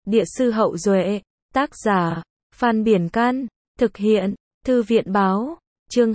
Địa sư Hậu Duệ, tác giả, Phan Biển Can, thực hiện, Thư viện Báo, chương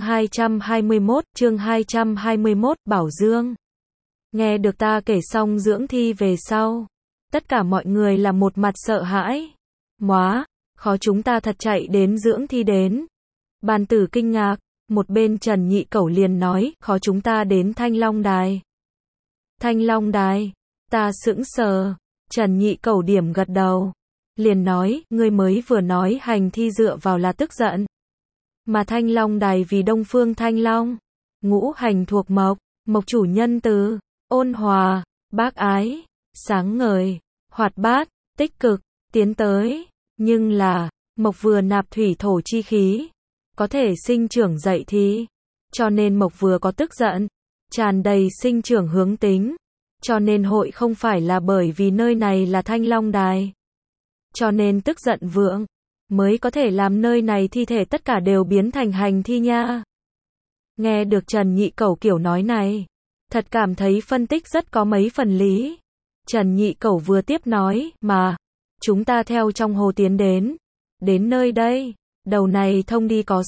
221, Bảo Dương. Nghe được ta kể xong dưỡng thi về sau, tất cả mọi người là một mặt sợ hãi. Móa, khó chúng ta thật chạy đến dưỡng thi đến. Bàn tử kinh ngạc, một bên Trần Nhị Cẩu liền nói, khó chúng ta đến Thanh Long Đài. Thanh Long Đài, ta sững sờ, Trần Nhị Cẩu điểm gật đầu, liền nói, ngươi mới vừa nói hành thi dựa vào là tức giận. Mà Thanh Long Đài vì Đông Phương Thanh Long, ngũ hành thuộc mộc, mộc chủ nhân từ, ôn hòa, bác ái, sáng ngời, hoạt bát, tích cực, tiến tới, nhưng là, mộc vừa nạp thủy thổ chi khí, có thể sinh trưởng dậy thì, cho nên mộc vừa có tức giận, tràn đầy sinh trưởng hướng tính, cho nên hội không phải là bởi vì nơi này là Thanh Long Đài, cho nên tức giận vượng, mới có thể làm nơi này thi thể tất cả đều biến thành hành thi nha. Nghe được Trần Nhị Cẩu kiểu nói này, thật cảm thấy phân tích rất có mấy phần lý. Trần Nhị Cẩu vừa tiếp nói, mà, chúng ta theo trong hồ tiến đến nơi đây, đầu này thông đi có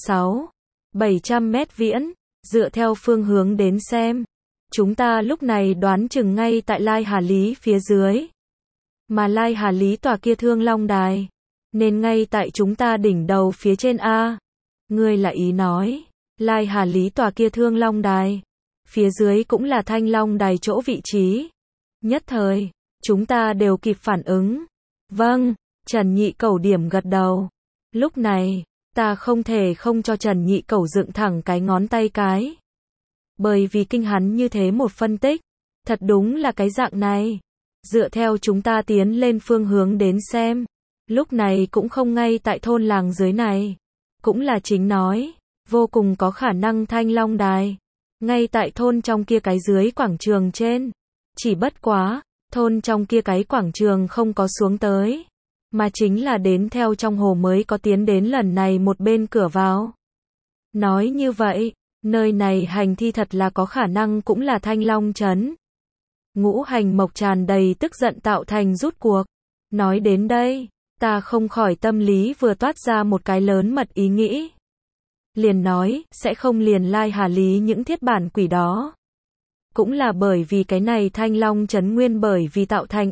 700 mét viễn, dựa theo phương hướng đến xem, chúng ta lúc này đoán chừng ngay tại Lai Hà Lý phía dưới. Mà Lai Hà Lý tòa kia Thương Long Đài, nên ngay tại chúng ta đỉnh đầu phía trên A. Ngươi là ý nói, Lai Hà Lý tòa kia Thương Long Đài, phía dưới cũng là Thanh Long Đài chỗ vị trí. Nhất thời, chúng ta đều kịp phản ứng. Vâng, Trần Nhị Cẩu điểm gật đầu. Lúc này, ta không thể không cho Trần Nhị Cẩu dựng thẳng cái ngón tay cái. Bởi vì kinh hắn như thế một phân tích, thật đúng là cái dạng này. Dựa theo chúng ta tiến lên phương hướng đến xem, lúc này cũng không ngay tại thôn làng dưới này. Cũng là chính nói, vô cùng có khả năng Thanh Long Đài, ngay tại thôn trong kia cái dưới quảng trường trên. Chỉ bất quá, thôn trong kia cái quảng trường không có xuống tới, mà chính là đến theo trong hồ mới có tiến đến lần này một bên cửa vào. Nói như vậy, nơi này hành thi thật là có khả năng cũng là Thanh Long Trấn. Ngũ hành mộc tràn đầy tức giận tạo thành rút cuộc. Nói đến đây, ta không khỏi tâm lý vừa toát ra một cái lớn mật ý nghĩ. Liền nói, sẽ không liền Lai Hà Lý những thiết bản quỷ đó. Cũng là bởi vì cái này Thanh Long Trấn nguyên bởi vì tạo thành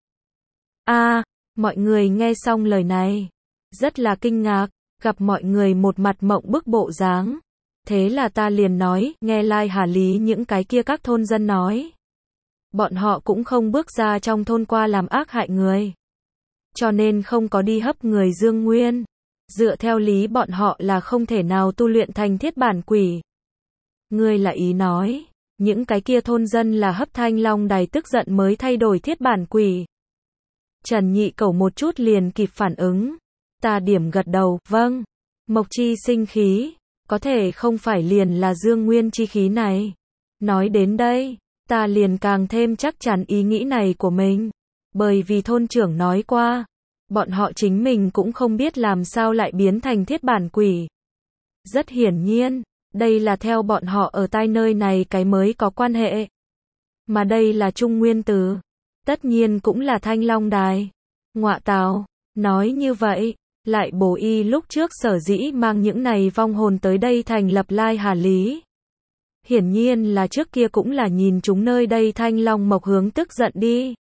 mọi người nghe xong lời này, rất là kinh ngạc, gặp mọi người một mặt mộng bức bộ dáng. Thế là ta liền nói, nghe Lai Hà Lý những cái kia các thôn dân nói. Bọn họ cũng không bước ra trong thôn qua làm ác hại người. Cho nên không có đi hấp người dương nguyên. Dựa theo lý bọn họ là không thể nào tu luyện thành thiết bản quỷ. Ngươi là ý nói, những cái kia thôn dân là hấp Thanh Long Đài tức giận mới thay đổi thiết bản quỷ. Trần Nhị Cẩu một chút liền kịp phản ứng. Ta điểm gật đầu, vâng. Mộc chi sinh khí, có thể không phải liền là dương nguyên chi khí này. Nói đến đây, ta liền càng thêm chắc chắn ý nghĩ này của mình. Bởi vì thôn trưởng nói qua, bọn họ chính mình cũng không biết làm sao lại biến thành thiết bản quỷ. Rất hiển nhiên, đây là theo bọn họ ở tai nơi này cái mới có quan hệ. Mà đây là Trung Nguyên Tử, tất nhiên cũng là Thanh Long Đài. Ngọa tào, nói như vậy, lại bổ y lúc trước sở dĩ mang những này vong hồn tới đây thành lập Lai Hà Lý. Hiển nhiên là trước kia cũng là nhìn chúng nơi đây Thanh Long mộc hướng tức giận đi.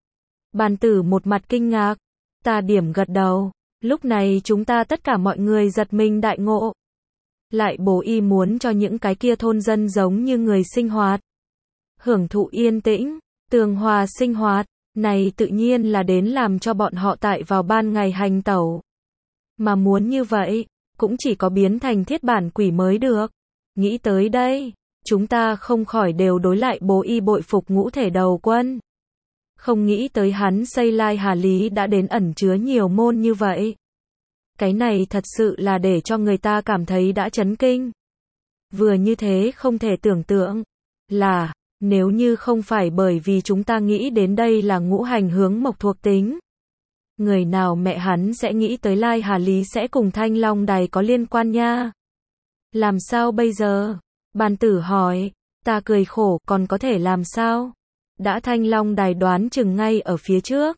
Bàn tử một mặt kinh ngạc, ta điểm gật đầu, lúc này chúng ta tất cả mọi người giật mình đại ngộ. Lại bổ y muốn cho những cái kia thôn dân giống như người sinh hoạt, hưởng thụ yên tĩnh, tường hòa sinh hoạt, này tự nhiên là đến làm cho bọn họ tại vào ban ngày hành tẩu. Mà muốn như vậy, cũng chỉ có biến thành thiết bản quỷ mới được. Nghĩ tới đây, chúng ta không khỏi đều đối lại bố y bội phục ngũ thể đầu quân. Không nghĩ tới hắn xây Lai Hà Lý đã đến ẩn chứa nhiều môn như vậy. Cái này thật sự là để cho người ta cảm thấy đã chấn kinh. Vừa như thế không thể tưởng tượng là, nếu như không phải bởi vì chúng ta nghĩ đến đây là ngũ hành hướng mộc thuộc tính. Người nào mẹ hắn sẽ nghĩ tới Lai Hà Lý sẽ cùng Thanh Long Đài có liên quan nha. Làm sao bây giờ? Bàn tử hỏi, ta cười khổ, còn có thể làm sao? Đã Thanh Long Đài đoán chừng ngay ở phía trước.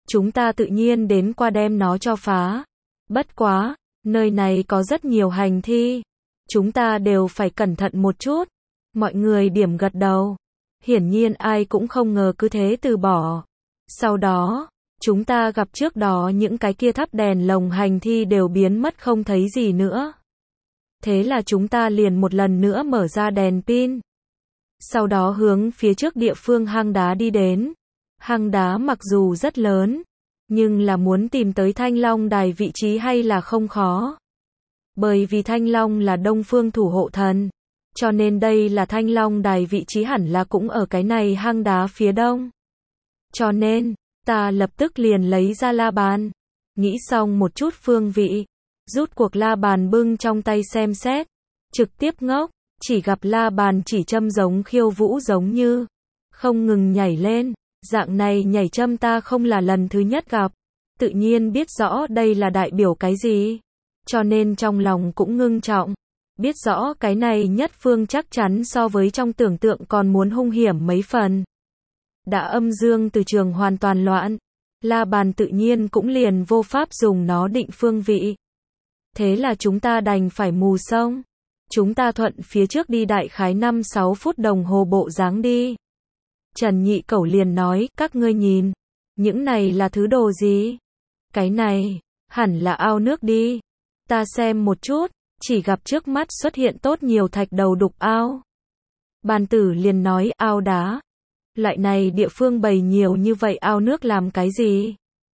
chúng ta tự nhiên đến qua đem nó cho phá. Bất quá, nơi này có rất nhiều hành thi, chúng ta đều phải cẩn thận một chút. Mọi người điểm gật đầu. Hiển nhiên ai cũng không ngờ cứ thế từ bỏ. Sau đó, chúng ta gặp trước đó những cái kia thắp đèn lồng hành thi đều biến mất không thấy gì nữa. Thế là chúng ta liền một lần nữa mở ra đèn pin. Sau đó hướng phía trước địa phương hang đá đi đến. Hang đá mặc dù rất lớn, nhưng là muốn tìm tới Thanh Long Đài vị trí hay là không khó. Bởi vì Thanh Long là Đông Phương thủ hộ thần, cho nên đây là Thanh Long Đài vị trí hẳn là cũng ở cái này hang đá phía đông. Cho nên, ta lập tức liền lấy ra la bàn, nghĩ xong một chút phương vị, rút cuộc la bàn bưng trong tay xem xét, trực tiếp ngốc, chỉ gặp la bàn chỉ châm giống khiêu vũ giống như, không ngừng nhảy lên, dạng này nhảy châm ta không là lần thứ nhất gặp, tự nhiên biết rõ đây là đại biểu cái gì, cho nên trong lòng cũng ngưng trọng, biết rõ cái này nhất phương chắc chắn so với trong tưởng tượng còn muốn hung hiểm mấy phần. Đã âm dương từ trường hoàn toàn loạn, la bàn tự nhiên cũng liền vô pháp dùng nó định phương vị. Thế là chúng ta đành phải mù sông. Chúng ta thuận phía trước đi đại khái 5-6 phút đồng hồ bộ dáng đi. Trần Nhị Cẩu liền nói, các ngươi nhìn, những này là thứ đồ gì? Cái này, hẳn là ao nước đi. Ta xem một chút, chỉ gặp trước mắt xuất hiện tốt nhiều thạch đầu đục ao. Bàn tử liền nói, ao đá. Loại này địa phương bày nhiều như vậy ao nước làm cái gì?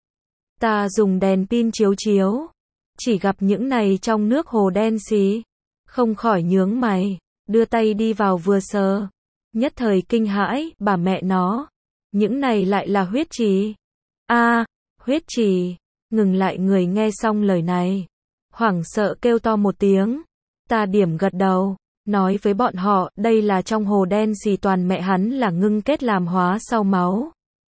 Ta dùng đèn pin chiếu chiếu, chỉ gặp những này trong nước hồ đen xí, không khỏi nhướng mày, đưa tay đi vào vừa sờ, nhất thời kinh hãi, bà mẹ nó, những này lại là huyết trì. A, huyết trì. Ngừng lại người nghe xong lời này, hoảng sợ kêu to một tiếng. Ta điểm gật đầu, nói với bọn họ, đây là trong hồ đen xì toàn mẹ hắn là ngưng kết làm hóa sau máu.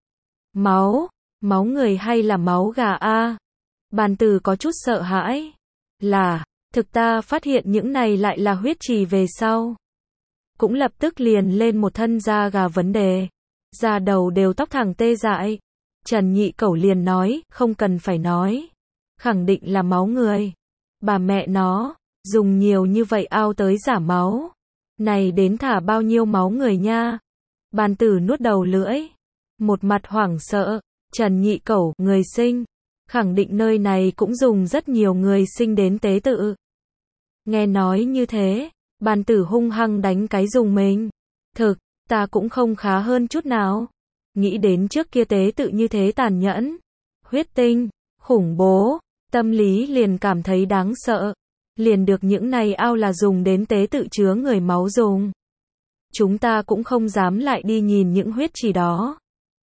Máu, máu người hay là máu gà a? Bàn tử có chút sợ hãi. Là, thực ta phát hiện những này lại là huyết trì về sau. Cũng lập tức liền lên một thân da gà vấn đề. Da đầu đều tóc thẳng tê dại. Trần Nhị Cẩu liền nói, không cần phải nói. Khẳng định là máu người. Bà mẹ nó, dùng nhiều như vậy ao tới giả máu. Này đến thả bao nhiêu máu người nha. Bàn tử nuốt đầu lưỡi. Một mặt hoảng sợ. Trần Nhị Cẩu, người sinh. Khẳng định nơi này cũng dùng rất nhiều người sinh đến tế tự. Nghe nói như thế, bàn tử hung hăng đánh cái dùng mình. Thực, ta cũng không khá hơn chút nào. Nghĩ đến trước kia tế tự như thế tàn nhẫn, huyết tinh, khủng bố, tâm lý liền cảm thấy đáng sợ. Liền được những này ao là dùng đến tế tự chứa người máu dùng. Chúng ta cũng không dám lại đi nhìn những huyết trì đó.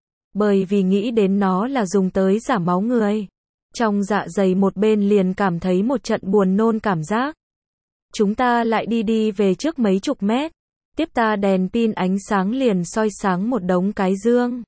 Bởi vì nghĩ đến nó là dùng tới giả máu người. Trong dạ dày một bên liền cảm thấy một trận buồn nôn cảm giác. Chúng ta lại đi về trước mấy chục mét. Tiếp ta đèn pin ánh sáng liền soi sáng một đống cái dương.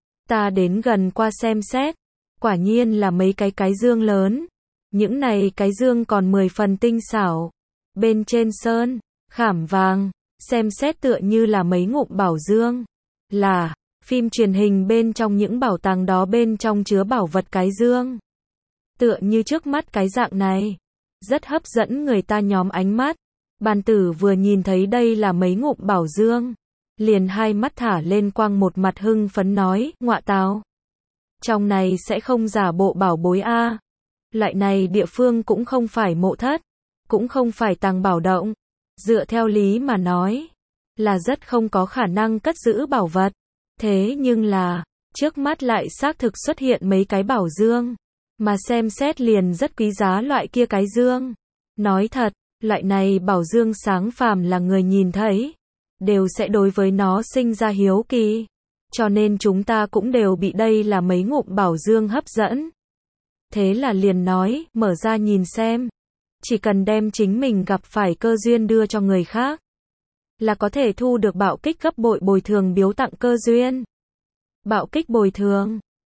Ta đến gần qua xem xét. Quả nhiên là mấy cái dương lớn. Những này cái dương còn 10 phần tinh xảo. Bên trên sơn, khảm vàng, xem xét tựa như là mấy ngụm bảo dương. Là, phim truyền hình bên trong những bảo tàng đó bên trong chứa bảo vật cái dương. Tựa như trước mắt cái dạng này. Rất hấp dẫn người ta nhóm ánh mắt. Bàn tử vừa nhìn thấy đây là mấy ngụm bảo dương. Liền hai mắt thả lên quang một mặt hưng phấn nói, ngọa tào. Trong này sẽ không giả bộ bảo bối a. Loại này địa phương cũng không phải mộ thất. Cũng không phải tàng bảo động. Dựa theo lý mà nói. Là rất không có khả năng cất giữ bảo vật. Thế nhưng là, trước mắt lại xác thực xuất hiện mấy cái bảo dương. Mà xem xét liền rất quý giá loại kia cái dương. Nói thật, loại này bảo dương sáng phàm là người nhìn thấy. Đều sẽ đối với nó sinh ra hiếu kỳ. Cho nên chúng ta cũng đều bị đây là mấy ngụm bảo dương hấp dẫn. Thế là liền nói, mở ra nhìn xem. Chỉ cần đem chính mình gặp phải cơ duyên đưa cho người khác. Là có thể thu được bạo kích gấp bội bồi thường biếu tặng cơ duyên. Bạo kích bồi thường.